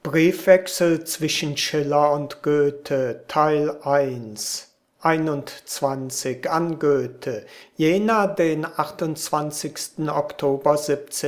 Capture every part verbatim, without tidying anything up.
Briefwechsel zwischen Schiller und Goethe, Teil eins, einundzwanzig an Goethe, Jena, den achtundzwanzigsten Oktober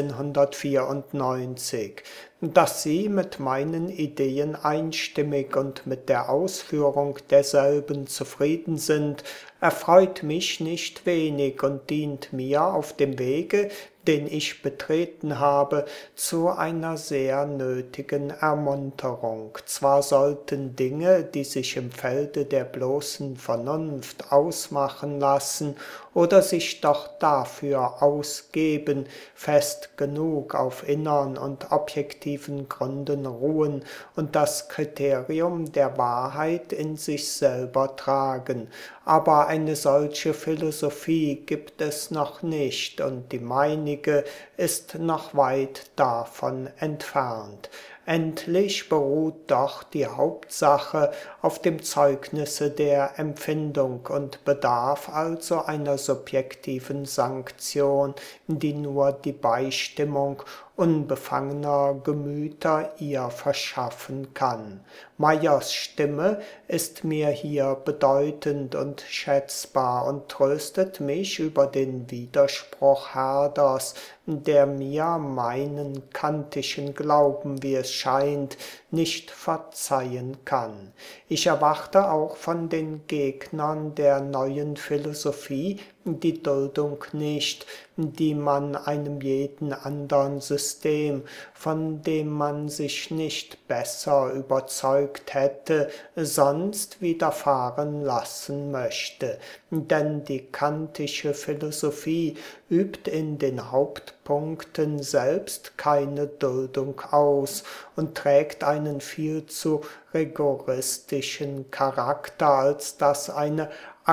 siebzehnhundertvierundneunzig. Dass Sie mit meinen Ideen einstimmig und mit der Ausführung derselben zufrieden sind, erfreut mich nicht wenig und dient mir auf dem Wege, den ich betreten habe, zu einer sehr nötigen Ermunterung. Zwar sollten Dinge, die sich im Felde der bloßen Vernunft ausmachen lassen oder sich doch dafür ausgeben, fest genug auf innern und objektiven Gründen ruhen und das Kriterium der Wahrheit in sich selber tragen. Aber eine solche Philosophie gibt es noch nicht und die meinige ist noch weit davon entfernt. Endlich beruht doch die Hauptsache auf dem Zeugnisse der Empfindung und bedarf also einer subjektiven Sanktion, die nur die Beistimmung unbefangener Gemüter ihr verschaffen kann. Meyers Stimme ist mir hier bedeutend und schätzbar und tröstet mich über den Widerspruch Herders, der mir meinen kantischen Glauben, wie es scheint, nicht verzeihen kann. Ich erwarte auch von den Gegnern der neuen Philosophie die Duldung nicht, die man einem jeden andern System, von dem man sich nicht besser überzeugt hätte, sonst widerfahren lassen möchte. Denn die kantische Philosophie übt in den Hauptpunkten selbst keine Duldung aus und trägt einen viel zu rigoristischen Charakter, als dass eine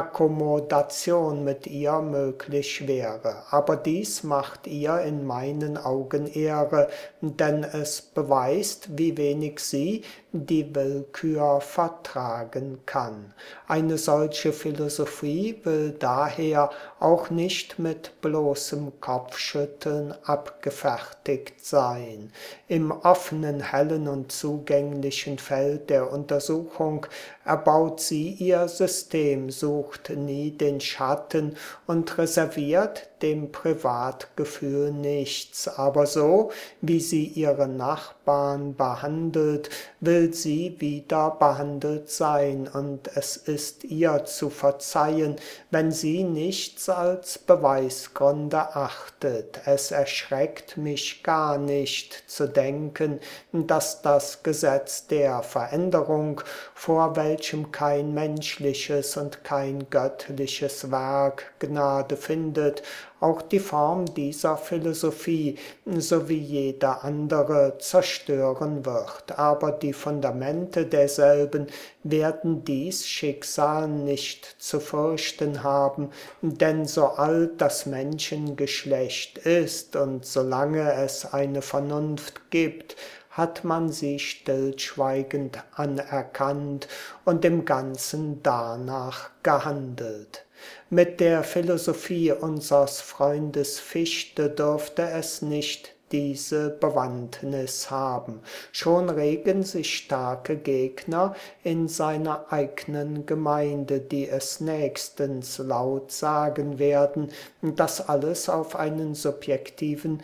Akkommodation mit ihr möglich wäre. Aber dies macht ihr in meinen Augen Ehre, denn es beweist, wie wenig sie die Willkür vertragen kann. Eine solche Philosophie will daher auch nicht mit bloßem Kopfschütteln abgefertigt sein. Im offenen, hellen und zugänglichen Feld der Untersuchung erbaut sie ihr System, sucht nie den Schatten und reserviert dem Privatgefühl nichts, aber so, wie sie ihre Nachbarn behandelt, will sie wieder behandelt sein, und es ist ihr zu verzeihen, wenn sie nichts als Beweisgründe achtet. Es erschreckt mich gar nicht zu denken, dass das Gesetz der Veränderung, vor welchem kein menschliches und kein göttliches Werk Gnade findet, auch die Form dieser Philosophie, so wie jede andere, zerstören wird. Aber die Fundamente derselben werden dies Schicksal nicht zu fürchten haben, denn so alt das Menschengeschlecht ist und solange es eine Vernunft gibt, hat man sie stillschweigend anerkannt und im Ganzen danach gehandelt. Mit der Philosophie unsers Freundes Fichte dürfte es nicht diese Bewandtnis haben. Schon regen sich starke Gegner in seiner eigenen Gemeinde, die es nächstens laut sagen werden, dass alles auf einen subjektiven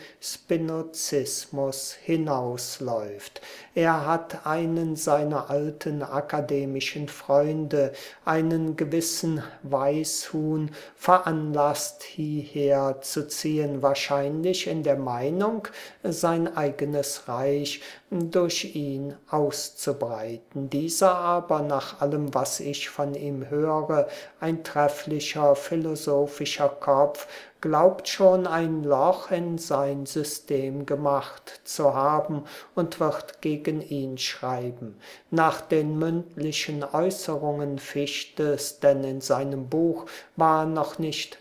Spinozismus hinausläuft. Er hat einen seiner alten akademischen Freunde, einen gewissen Weißhuhn, veranlasst, hierher zu ziehen, wahrscheinlich in der Meinung, sein eigenes Reich durch ihn auszubreiten. Dieser aber, nach allem, was ich von ihm höre, ein trefflicher philosophischer Kopf, glaubt schon ein Loch in sein System gemacht zu haben und wird gegen ihn schreiben. Nach den mündlichen Äußerungen Fichtes, denn in seinem Buch war noch nicht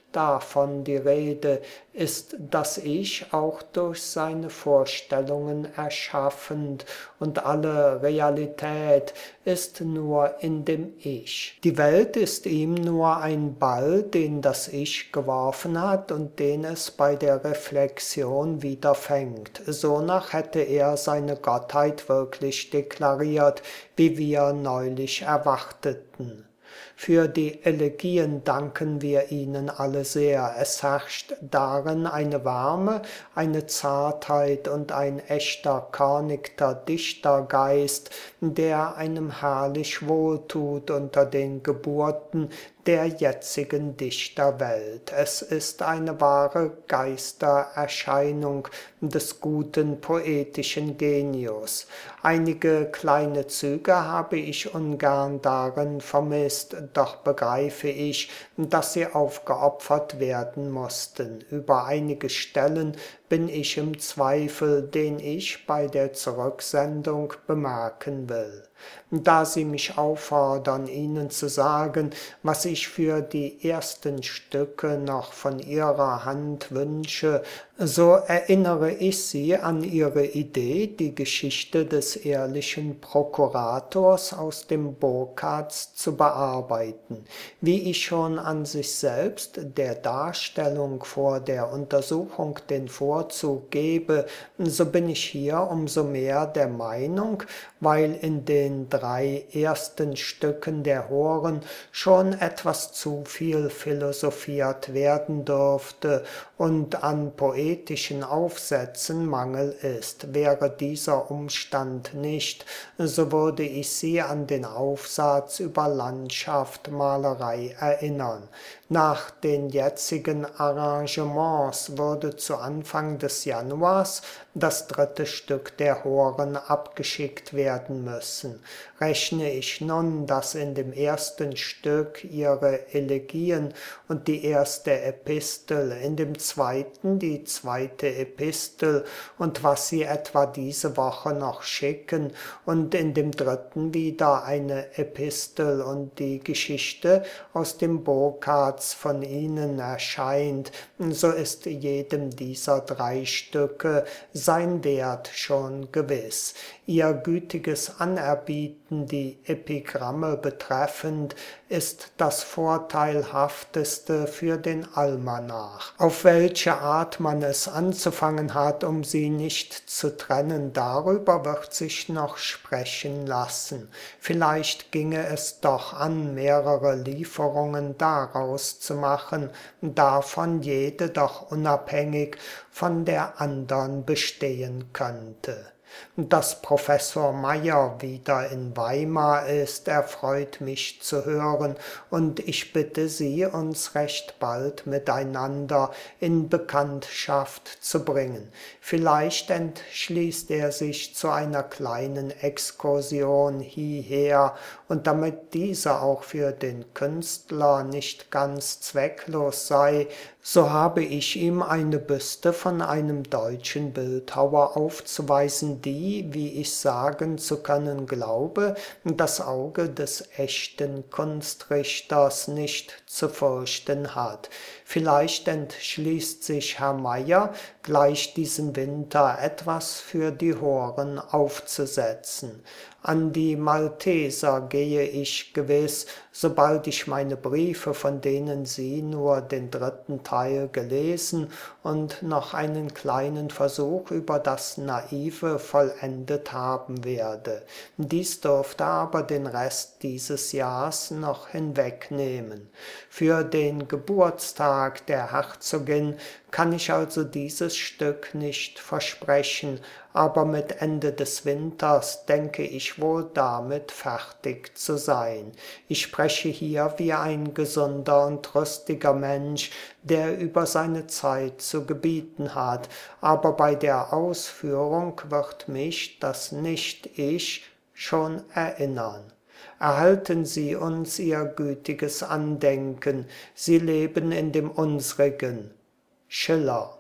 davon die Rede, ist das Ich auch durch seine Vorstellungen erschaffend, und alle Realität ist nur in dem Ich. Die Welt ist ihm nur ein Ball, den das Ich geworfen hat und den es bei der Reflexion wieder fängt. Sonach hätte er seine Gottheit wirklich deklariert, wie wir neulich erwarteten. Für die Elegien danken wir Ihnen alle sehr. Es herrscht darin eine Wärme, eine Zartheit und ein echter, körnigter Dichtergeist, der einem herrlich wohltut unter den Geburten der jetzigen Dichterwelt. Es ist eine wahre Geistererscheinung des guten poetischen Genius. Einige kleine Züge habe ich ungern darin vermisst, doch begreife ich, dass sie aufgeopfert werden mussten. Über einige Stellen bin ich im Zweifel, den ich bei der Zurücksendung bemerken will. Da Sie mich auffordern, Ihnen zu sagen, was ich für die ersten Stücke noch von Ihrer Hand wünsche, so erinnere ich Sie an Ihre Idee, die Geschichte des ehrlichen Prokurators aus dem Burkhards zu bearbeiten. Wie ich schon an sich selbst der Darstellung vor der Untersuchung den Vorzug gebe, so bin ich hier umso mehr der Meinung, weil in den drei ersten Stücken der Horen schon etwas zu viel philosophiert werden dürfte und an poetischen Aufsätzen Mangel ist. Wäre dieser Umstand nicht, so würde ich Sie an den Aufsatz über Landschaftsmalerei erinnern. Nach den jetzigen Arrangements würde zu Anfang des Januars das dritte Stück der Horen abgeschickt werden müssen. Rechne ich nun, dass in dem ersten Stück ihre Elegien und die erste Epistel, in dem zweiten die zweite Epistel und was sie etwa diese Woche noch schicken und in dem dritten wieder eine Epistel und die Geschichte aus dem Burkhards von Ihnen erscheint, so ist jedem dieser drei Stücke sein Wert schon gewiss. Ihr gütiges Anerbieten, die Epigramme betreffend, ist das Vorteilhafteste für den Almanach. Auf welche Art man es anzufangen hat, um sie nicht zu trennen, darüber wird sich noch sprechen lassen. Vielleicht ginge es doch an, mehrere Lieferungen daraus zu machen, davon jede doch unabhängig von der andern bestehen könnte. Dass Professor Meyer wieder in Weimar ist, erfreut mich zu hören, und ich bitte Sie, uns recht bald miteinander in Bekanntschaft zu bringen. Vielleicht entschließt er sich zu einer kleinen Exkursion hierher, und damit diese auch für den Künstler nicht ganz zwecklos sei, so habe ich ihm eine Büste von einem deutschen Bildhauer aufzuweisen, die, wie ich sagen zu können glaube, das Auge des echten Kunstrichters nicht zu fürchten hat. Vielleicht entschließt sich Herr Meyer, gleich diesen Winter etwas für die Horen aufzusetzen. An die Malteser gehe ich gewiss, sobald ich meine Briefe, von denen Sie nur den dritten Teil gelesen und noch einen kleinen Versuch über das Naive vollendet haben werde. Dies dürfte aber den Rest dieses Jahrs noch hinwegnehmen. Für den Geburtstag der Herzogin kann ich also dieses Stück nicht versprechen, aber mit Ende des Winters denke ich wohl damit fertig zu sein. Ich spreche hier wie ein gesunder und rüstiger Mensch, der über seine Zeit zu gebieten hat, aber bei der Ausführung wird mich das Nicht-Ich schon erinnern. Erhalten Sie uns Ihr gütiges Andenken, Sie leben in dem unsrigen. Schiller.